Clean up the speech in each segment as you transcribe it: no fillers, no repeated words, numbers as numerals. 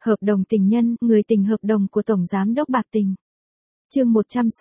Hợp đồng tình nhân, người tình hợp đồng của Tổng Giám đốc Bạc Tình. Chương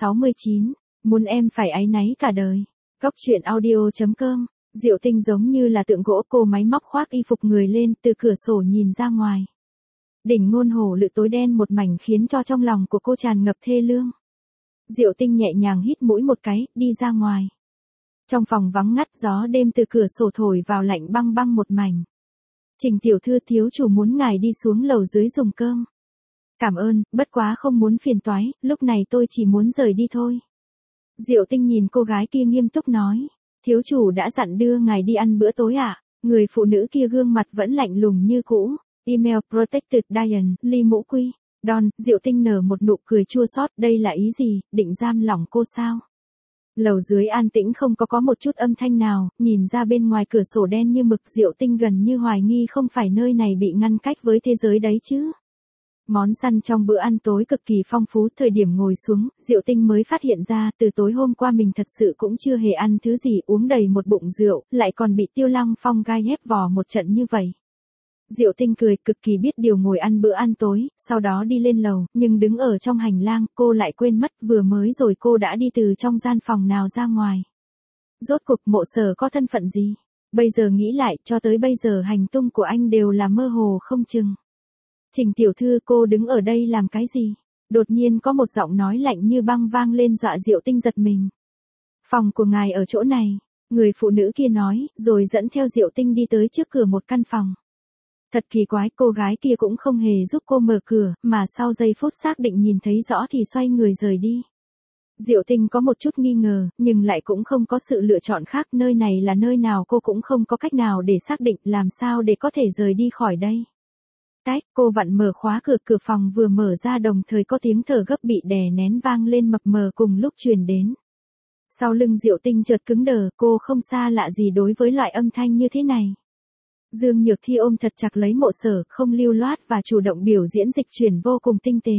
169, muốn em phải áy náy cả đời. Góc truyện audio.com. Diệu Tinh giống như là tượng gỗ, cô máy móc khoác y phục người lên, từ cửa sổ nhìn ra ngoài. Đỉnh ngôn hồ lự tối đen một mảnh khiến cho trong lòng của cô tràn ngập thê lương. Diệu Tinh nhẹ nhàng hít mũi một cái, đi ra ngoài. Trong phòng vắng ngắt, gió đêm từ cửa sổ thổi vào lạnh băng băng một mảnh. Trình tiểu thư, thiếu chủ muốn ngài đi xuống lầu dưới dùng cơm. Cảm ơn, bất quá không muốn phiền toái, lúc này tôi chỉ muốn rời đi thôi. Diệu Tinh nhìn cô gái kia nghiêm túc nói. Thiếu chủ đã dặn đưa ngài đi ăn bữa tối ạ. Người phụ nữ kia gương mặt vẫn lạnh lùng như cũ. Email Protected Diane, Ly Mũ Quy. Don, Diệu Tinh nở một nụ cười chua xót, đây là ý gì, định giam lỏng cô sao? Lầu dưới an tĩnh không có một chút âm thanh nào, nhìn ra bên ngoài cửa sổ đen như mực, Diệu Tinh gần như hoài nghi không phải nơi này bị ngăn cách với thế giới đấy chứ. Món săn trong bữa ăn tối cực kỳ phong phú, thời điểm ngồi xuống, Diệu Tinh mới phát hiện ra, từ tối hôm qua mình thật sự cũng chưa hề ăn thứ gì, uống đầy một bụng rượu, lại còn bị Tiêu Lăng Phong gai ép vò một trận như vậy. Diệu Tinh cười, cực kỳ biết điều ngồi ăn bữa ăn tối, sau đó đi lên lầu, nhưng đứng ở trong hành lang, cô lại quên mất vừa mới rồi cô đã đi từ trong gian phòng nào ra ngoài. Rốt cuộc Mộ Sở có thân phận gì? Bây giờ nghĩ lại, cho tới bây giờ hành tung của anh đều là mơ hồ không chừng. Trình tiểu thư, cô đứng ở đây làm cái gì? Đột nhiên có một giọng nói lạnh như băng vang lên, dọa Diệu Tinh giật mình. Phòng của ngài ở chỗ này, người phụ nữ kia nói, rồi dẫn theo Diệu Tinh đi tới trước cửa một căn phòng. Thật kỳ quái, cô gái kia cũng không hề giúp cô mở cửa, mà sau giây phút xác định nhìn thấy rõ thì xoay người rời đi. Diệu Tinh có một chút nghi ngờ, nhưng lại cũng không có sự lựa chọn khác, nơi này là nơi nào cô cũng không có cách nào để xác định, làm sao để có thể rời đi khỏi đây. Tách, cô vặn mở khóa cửa, cửa phòng vừa mở ra đồng thời có tiếng thở gấp bị đè nén vang lên mập mờ cùng lúc truyền đến. Sau lưng Diệu Tinh chợt cứng đờ, cô không xa lạ gì đối với loại âm thanh như thế này. Dương Nhược Thi ôm thật chặt lấy Mộ Sở, không lưu loát và chủ động biểu diễn dịch chuyển vô cùng tinh tế.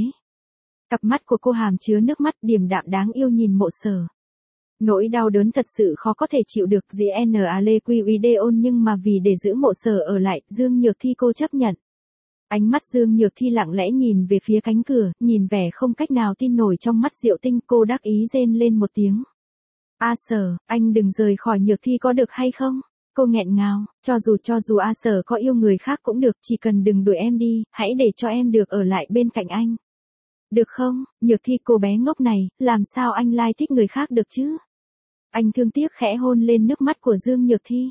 Cặp mắt của cô hàm chứa nước mắt, điềm đạm đáng yêu nhìn Mộ Sở. Nỗi đau đớn thật sự khó có thể chịu được, GNALQIDON, nhưng mà vì để giữ Mộ Sở ở lại, Dương Nhược Thi cô chấp nhận. Ánh mắt Dương Nhược Thi lặng lẽ nhìn về phía cánh cửa, nhìn vẻ không cách nào tin nổi trong mắt Diệu Tinh, cô đắc ý rên lên một tiếng. A Sở, anh đừng rời khỏi Nhược Thi có được hay không? Cô nghẹn ngào, cho dù A Sở có yêu người khác cũng được, chỉ cần đừng đuổi em đi, hãy để cho em được ở lại bên cạnh anh. Được không, Nhược Thi, cô bé ngốc này, làm sao anh lại thích người khác được chứ? Anh thương tiếc khẽ hôn lên nước mắt của Dương Nhược Thi.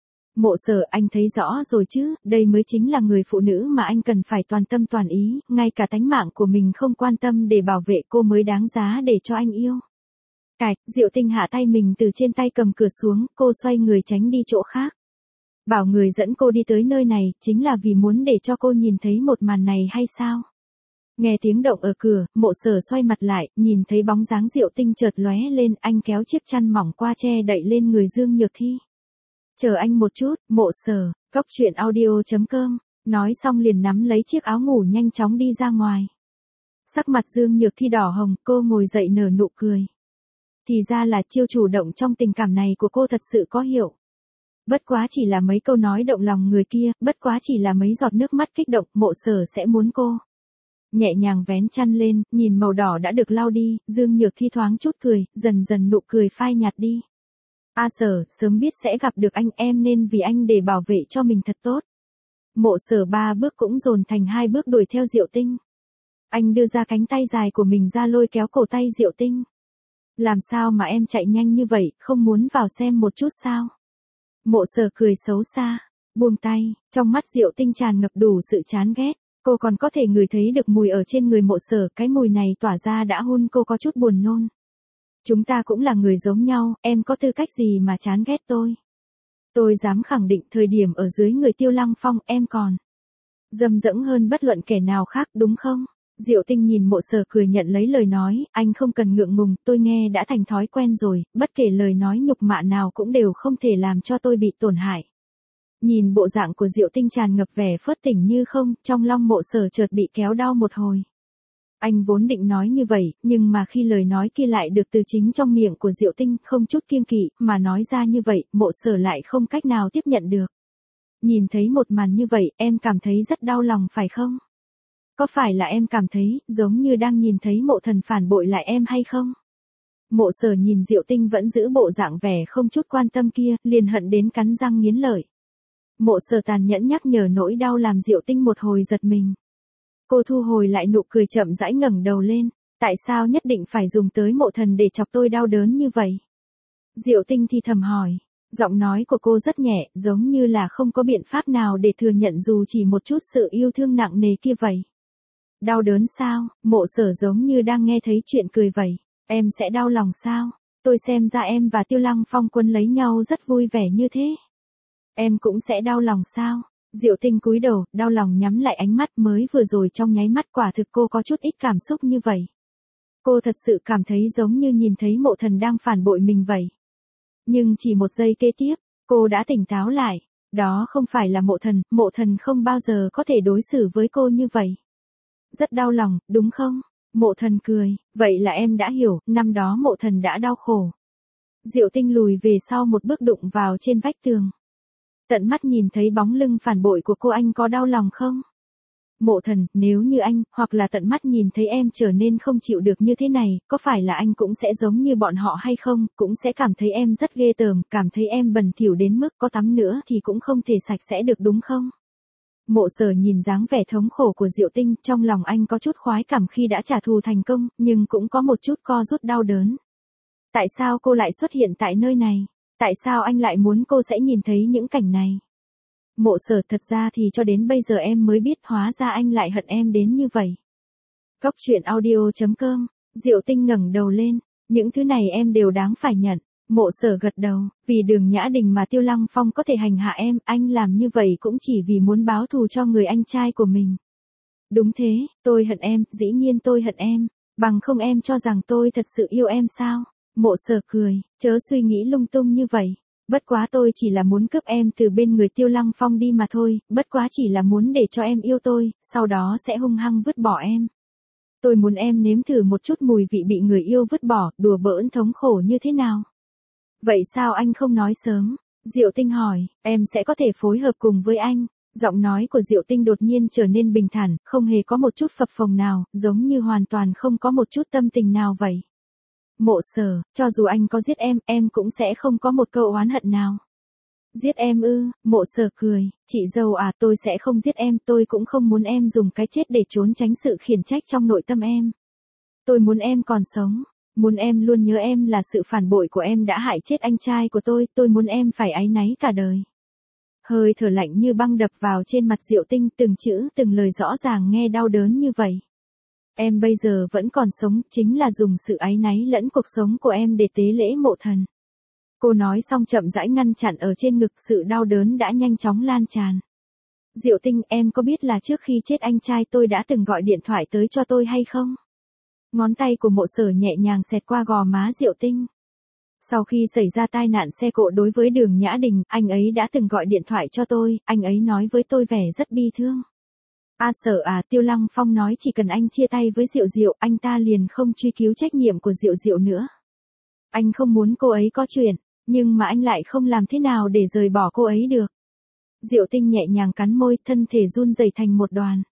Mộ Sở, anh thấy rõ rồi chứ, đây mới chính là người phụ nữ mà anh cần phải toàn tâm toàn ý, ngay cả tánh mạng của mình không quan tâm để bảo vệ cô mới đáng giá để cho anh yêu. Cạch, Diệu Tinh hạ tay mình từ trên tay cầm cửa xuống, cô xoay người tránh đi chỗ khác. Bảo người dẫn cô đi tới nơi này, chính là vì muốn để cho cô nhìn thấy một màn này hay sao? Nghe tiếng động ở cửa, Mộ Sở xoay mặt lại, nhìn thấy bóng dáng Diệu Tinh chợt lóe lên, anh kéo chiếc chăn mỏng qua che đậy lên người Dương Nhược Thi. Chờ anh một chút, Mộ Sở, góc truyện audio.com, nói xong liền nắm lấy chiếc áo ngủ nhanh chóng đi ra ngoài. Sắc mặt Dương Nhược Thi đỏ hồng, cô ngồi dậy nở nụ cười. Thì ra là chiêu chủ động trong tình cảm này của cô thật sự có hiệu. Bất quá chỉ là mấy câu nói động lòng người kia, bất quá chỉ là mấy giọt nước mắt kích động, Mộ Sở sẽ muốn cô. Nhẹ nhàng vén chăn lên, nhìn màu đỏ đã được lau đi, Dương Nhược Thi thoáng chút cười, dần dần nụ cười phai nhạt đi. A Sở, sớm biết sẽ gặp được anh, em nên vì anh để bảo vệ cho mình thật tốt. Mộ Sở 3 bước cũng dồn thành 2 bước đuổi theo Diệu Tinh. Anh đưa ra cánh tay dài của mình ra lôi kéo cổ tay Diệu Tinh. Làm sao mà em chạy nhanh như vậy, không muốn vào xem một chút sao? Mộ Sở cười xấu xa, buông tay, trong mắt Diệu Tinh tràn ngập đủ sự chán ghét. Cô còn có thể ngửi thấy được mùi ở trên người Mộ Sở, cái mùi này tỏa ra đã hôn cô có chút buồn nôn. Chúng ta cũng là người giống nhau, em có tư cách gì mà chán ghét tôi? Tôi dám khẳng định thời điểm ở dưới người Tiêu Lăng Phong em còn dâm dẫng hơn bất luận kẻ nào khác, đúng không? Diệu Tinh nhìn Mộ Sở cười nhận lấy lời nói, anh không cần ngượng ngùng, tôi nghe đã thành thói quen rồi, bất kể lời nói nhục mạ nào cũng đều không thể làm cho tôi bị tổn hại. Nhìn bộ dạng của Diệu Tinh tràn ngập vẻ phớt tỉnh như không, trong lòng Mộ Sở chợt bị kéo đau một hồi. Anh vốn định nói như vậy, nhưng mà khi lời nói kia lại được từ chính trong miệng của Diệu Tinh, không chút kiêng kỵ, mà nói ra như vậy, Mộ Sở lại không cách nào tiếp nhận được. Nhìn thấy một màn như vậy, em cảm thấy rất đau lòng phải không? có phải là em cảm thấy, giống như đang nhìn thấy mộ thần phản bội lại em hay không? Mộ Sở nhìn Diệu Tinh vẫn giữ bộ dạng vẻ không chút quan tâm kia, liền hận đến cắn răng nghiến lợi. Mộ Sở tàn nhẫn nhắc nhở nỗi đau làm Diệu Tinh một hồi giật mình. Cô thu hồi lại nụ cười chậm rãi ngẩng đầu lên, tại sao nhất định phải dùng tới mộ thần để chọc tôi đau đớn như vậy? Diệu Tinh thì thầm hỏi, giọng nói của cô rất nhẹ, giống như là không có biện pháp nào để thừa nhận dù chỉ một chút sự yêu thương nặng nề kia vậy. Đau đớn sao? Mộ Sở giống như đang nghe thấy chuyện cười vậy. Em sẽ đau lòng sao? Tôi xem ra em và Tiêu Lăng Phong Quân lấy nhau rất vui vẻ như thế. Em cũng sẽ đau lòng sao? Diệu Tinh cúi đầu, đau lòng nhắm lại ánh mắt, mới vừa rồi trong nháy mắt quả thực cô có chút ít cảm xúc như vậy. Cô thật sự cảm thấy giống như nhìn thấy mộ thần đang phản bội mình vậy. Nhưng chỉ một giây kế tiếp, cô đã tỉnh táo lại. Đó không phải là mộ thần không bao giờ có thể đối xử với cô như vậy. Rất đau lòng, đúng không? Mộ thần cười, vậy là em đã hiểu, năm đó mộ thần đã đau khổ. Diệu Tinh lùi về sau một bước đụng vào trên vách tường. Tận mắt nhìn thấy bóng lưng phản bội của cô, anh có đau lòng không? Mộ thần, nếu như anh, hoặc là tận mắt nhìn thấy em trở nên không chịu được như thế này, có phải là anh cũng sẽ giống như bọn họ hay không, cũng sẽ cảm thấy em rất ghê tởm, cảm thấy em bẩn thỉu đến mức có tắm nữa thì cũng không thể sạch sẽ được đúng không? Mộ Sở nhìn dáng vẻ thống khổ của Diệu Tinh, trong lòng anh có chút khoái cảm khi đã trả thù thành công, nhưng cũng có một chút co rút đau đớn. Tại sao cô lại xuất hiện tại nơi này? Tại sao anh lại muốn cô sẽ nhìn thấy những cảnh này? Mộ Sở, thật ra thì cho đến bây giờ em mới biết hóa ra anh lại hận em đến như vậy. Góc truyện audio.com, Diệu Tinh ngẩng đầu lên, những thứ này em đều đáng phải nhận. Mộ Sở gật đầu, vì Đường Nhã Đình mà Tiêu Lăng Phong có thể hành hạ em, anh làm như vậy cũng chỉ vì muốn báo thù cho người anh trai của mình. Đúng thế, tôi hận em, dĩ nhiên tôi hận em, bằng không em cho rằng tôi thật sự yêu em sao? Mộ Sở cười, chớ suy nghĩ lung tung như vậy. Bất quá tôi chỉ là muốn cướp em từ bên người Tiêu Lăng Phong đi mà thôi, bất quá chỉ là muốn để cho em yêu tôi, sau đó sẽ hung hăng vứt bỏ em. Tôi muốn em nếm thử một chút mùi vị bị người yêu vứt bỏ, đùa bỡn thống khổ như thế nào. Vậy sao anh không nói sớm? Diệu Tinh hỏi, em sẽ có thể phối hợp cùng với anh. Giọng nói của Diệu Tinh đột nhiên trở nên bình thản, không hề có một chút phập phồng nào, giống như hoàn toàn không có một chút tâm tình nào vậy. Mộ Sở, cho dù anh có giết em cũng sẽ không có một câu oán hận nào. Giết em ư? Mộ Sở cười, chị dâu à, tôi sẽ không giết em, tôi cũng không muốn em dùng cái chết để trốn tránh sự khiển trách trong nội tâm em. Tôi muốn em còn sống, muốn em luôn nhớ em là sự phản bội của em đã hại chết anh trai của tôi muốn em phải áy náy cả đời. Hơi thở lạnh như băng đập vào trên mặt Diệu Tinh, từng chữ từng lời rõ ràng nghe đau đớn như vậy. Em bây giờ vẫn còn sống, chính là dùng sự áy náy lẫn cuộc sống của em để tế lễ mộ thần. Cô nói xong chậm rãi ngăn chặn ở trên ngực, sự đau đớn đã nhanh chóng lan tràn. Diệu Tinh, em có biết là trước khi chết anh trai tôi đã từng gọi điện thoại tới cho tôi hay không? Ngón tay của Mộ Sở nhẹ nhàng xẹt qua gò má Diệu Tinh. Sau khi xảy ra tai nạn xe cộ đối với Đường Nhã Đình, anh ấy đã từng gọi điện thoại cho tôi, anh ấy nói với tôi vẻ rất bi thương. Sở à, Tiêu Lăng Phong nói chỉ cần anh chia tay với Diệu Diệu, anh ta liền không truy cứu trách nhiệm của Diệu Diệu nữa. Anh không muốn cô ấy có chuyện, nhưng mà anh lại không làm thế nào để rời bỏ cô ấy được. Diệu Tinh nhẹ nhàng cắn môi, thân thể run rẩy thành một đoàn.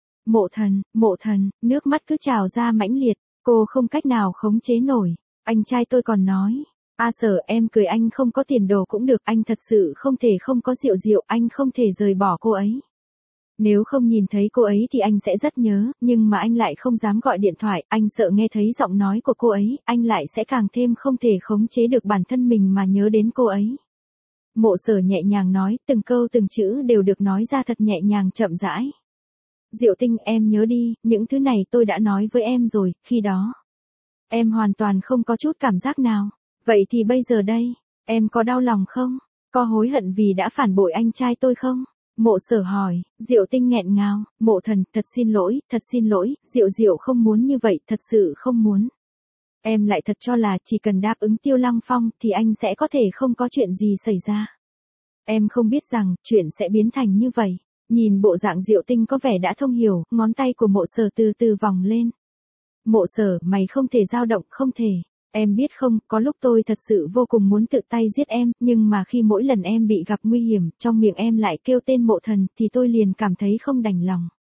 Mộ thần, nước mắt cứ trào ra mãnh liệt, cô không cách nào khống chế nổi. Anh trai tôi còn nói, Sở, em cười, anh không có tiền đồ cũng được, anh thật sự không thể không có Diệu Diệu, anh không thể rời bỏ cô ấy. Nếu không nhìn thấy cô ấy thì anh sẽ rất nhớ, nhưng mà anh lại không dám gọi điện thoại, anh sợ nghe thấy giọng nói của cô ấy, anh lại sẽ càng thêm không thể khống chế được bản thân mình mà nhớ đến cô ấy. Mộ Sở nhẹ nhàng nói, từng câu từng chữ đều được nói ra thật nhẹ nhàng chậm rãi. Diệu Tinh, em nhớ đi, những thứ này tôi đã nói với em rồi, khi đó. Em hoàn toàn không có chút cảm giác nào. Vậy thì bây giờ đây, em có đau lòng không? Có hối hận vì đã phản bội anh trai tôi không? Mộ Sở hỏi. Diệu Tinh nghẹn ngào, mộ thần, thật xin lỗi, Diệu Diệu không muốn như vậy, thật sự không muốn. Em lại thật cho là chỉ cần đáp ứng Tiêu Lăng Phong thì anh sẽ có thể không có chuyện gì xảy ra. Em không biết rằng, chuyện sẽ biến thành như vậy. Nhìn bộ dạng Diệu Tinh có vẻ đã thông hiểu, ngón tay của Mộ Sở từ từ vòng lên. Mộ Sở, mày không thể dao động, không thể. Em biết không, có lúc tôi thật sự vô cùng muốn tự tay giết em, nhưng mà khi mỗi lần em bị gặp nguy hiểm, trong miệng em lại kêu tên mộ thần, thì tôi liền cảm thấy không đành lòng.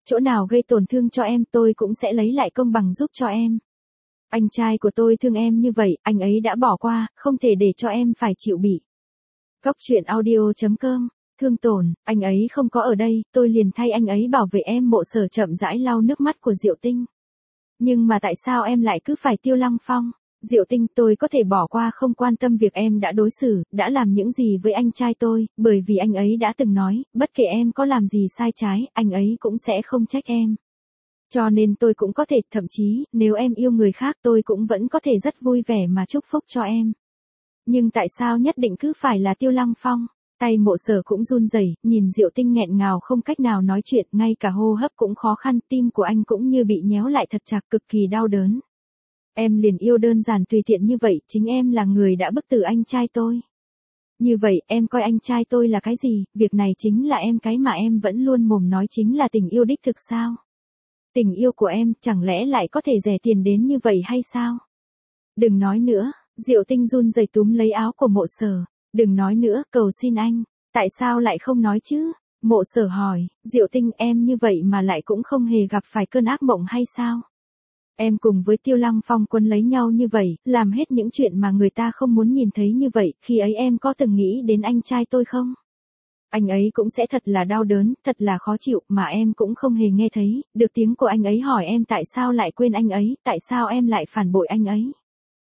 chỗ nào gây tổn thương cho em tôi cũng sẽ lấy lại công bằng giúp cho em. Anh trai của tôi thương em như vậy, anh ấy đã bỏ qua, không thể để cho em phải chịu bị. Góc truyện audio.com, thương tổn, anh ấy không có ở đây, tôi liền thay anh ấy bảo vệ em. Mộ Sở chậm rãi lau nước mắt của Diệu Tinh. Nhưng mà tại sao em lại cứ phải Tiêu Lăng Phong? Diệu Tinh, tôi có thể bỏ qua không quan tâm việc em đã đối xử, đã làm những gì với anh trai tôi, bởi vì anh ấy đã từng nói, bất kể em có làm gì sai trái, anh ấy cũng sẽ không trách em. Cho nên tôi cũng có thể, thậm chí, nếu em yêu người khác tôi cũng vẫn có thể rất vui vẻ mà chúc phúc cho em. Nhưng tại sao nhất định cứ phải là Tiêu Lăng Phong? Tay Mộ Sở cũng run rẩy, nhìn Diệu Tinh nghẹn ngào không cách nào nói chuyện, ngay cả hô hấp cũng khó khăn, tim của anh cũng như bị nhéo lại thật chặt, cực kỳ đau đớn. Em liền yêu đơn giản tùy tiện như vậy, chính em là người đã bức tử anh trai tôi. Như vậy, em coi anh trai tôi là cái gì? Việc này chính là em cái mà em vẫn luôn mồm nói chính là tình yêu đích thực sao? Tình yêu của em chẳng lẽ lại có thể rẻ tiền đến như vậy hay sao? Đừng nói nữa, Diệu Tinh run rẩy túm lấy áo của Mộ Sở. Đừng nói nữa, cầu xin anh. Tại sao lại không nói chứ? Mộ Sở hỏi, Diệu Tinh, em như vậy mà lại cũng không hề gặp phải cơn ác mộng hay sao? Em cùng với Tiêu Lăng Phong quấn lấy nhau như vậy, làm hết những chuyện mà người ta không muốn nhìn thấy như vậy, khi ấy em có từng nghĩ đến anh trai tôi không? Anh ấy cũng sẽ thật là đau đớn, thật là khó chịu, mà em cũng không hề nghe thấy, được tiếng của anh ấy hỏi em tại sao lại quên anh ấy, tại sao em lại phản bội anh ấy.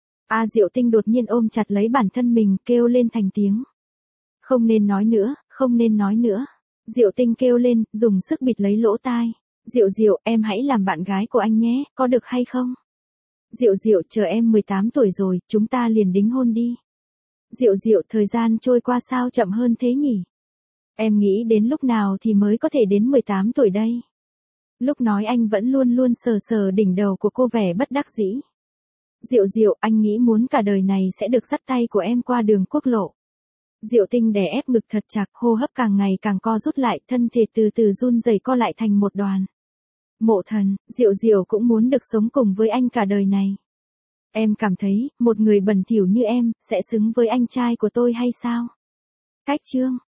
Diệu Tinh đột nhiên ôm chặt lấy bản thân mình, kêu lên thành tiếng. Không nên nói nữa, không nên nói nữa. Diệu Tinh kêu lên, dùng sức bịt lấy lỗ tai. Diệu, em hãy làm bạn gái của anh nhé, có được hay không? Diệu, chờ em 18 tuổi rồi, chúng ta liền đính hôn đi. Diệu, thời gian trôi qua sao chậm hơn thế nhỉ? Em nghĩ đến lúc nào thì mới có thể đến 18 tuổi đây? Lúc nói anh vẫn luôn luôn sờ sờ đỉnh đầu của cô vẻ bất đắc dĩ. Diệu, anh nghĩ muốn cả đời này sẽ được dắt tay của em qua đường quốc lộ. Diệu Tinh đè ép ngực thật chặt, hô hấp càng ngày càng co rút lại, thân thể từ từ run rẩy co lại thành một đoàn. Mộ Thần, Diệu cũng muốn được sống cùng với anh cả đời này. Em cảm thấy, một người bẩn thỉu như em, sẽ xứng với anh trai của tôi hay sao? Cách chương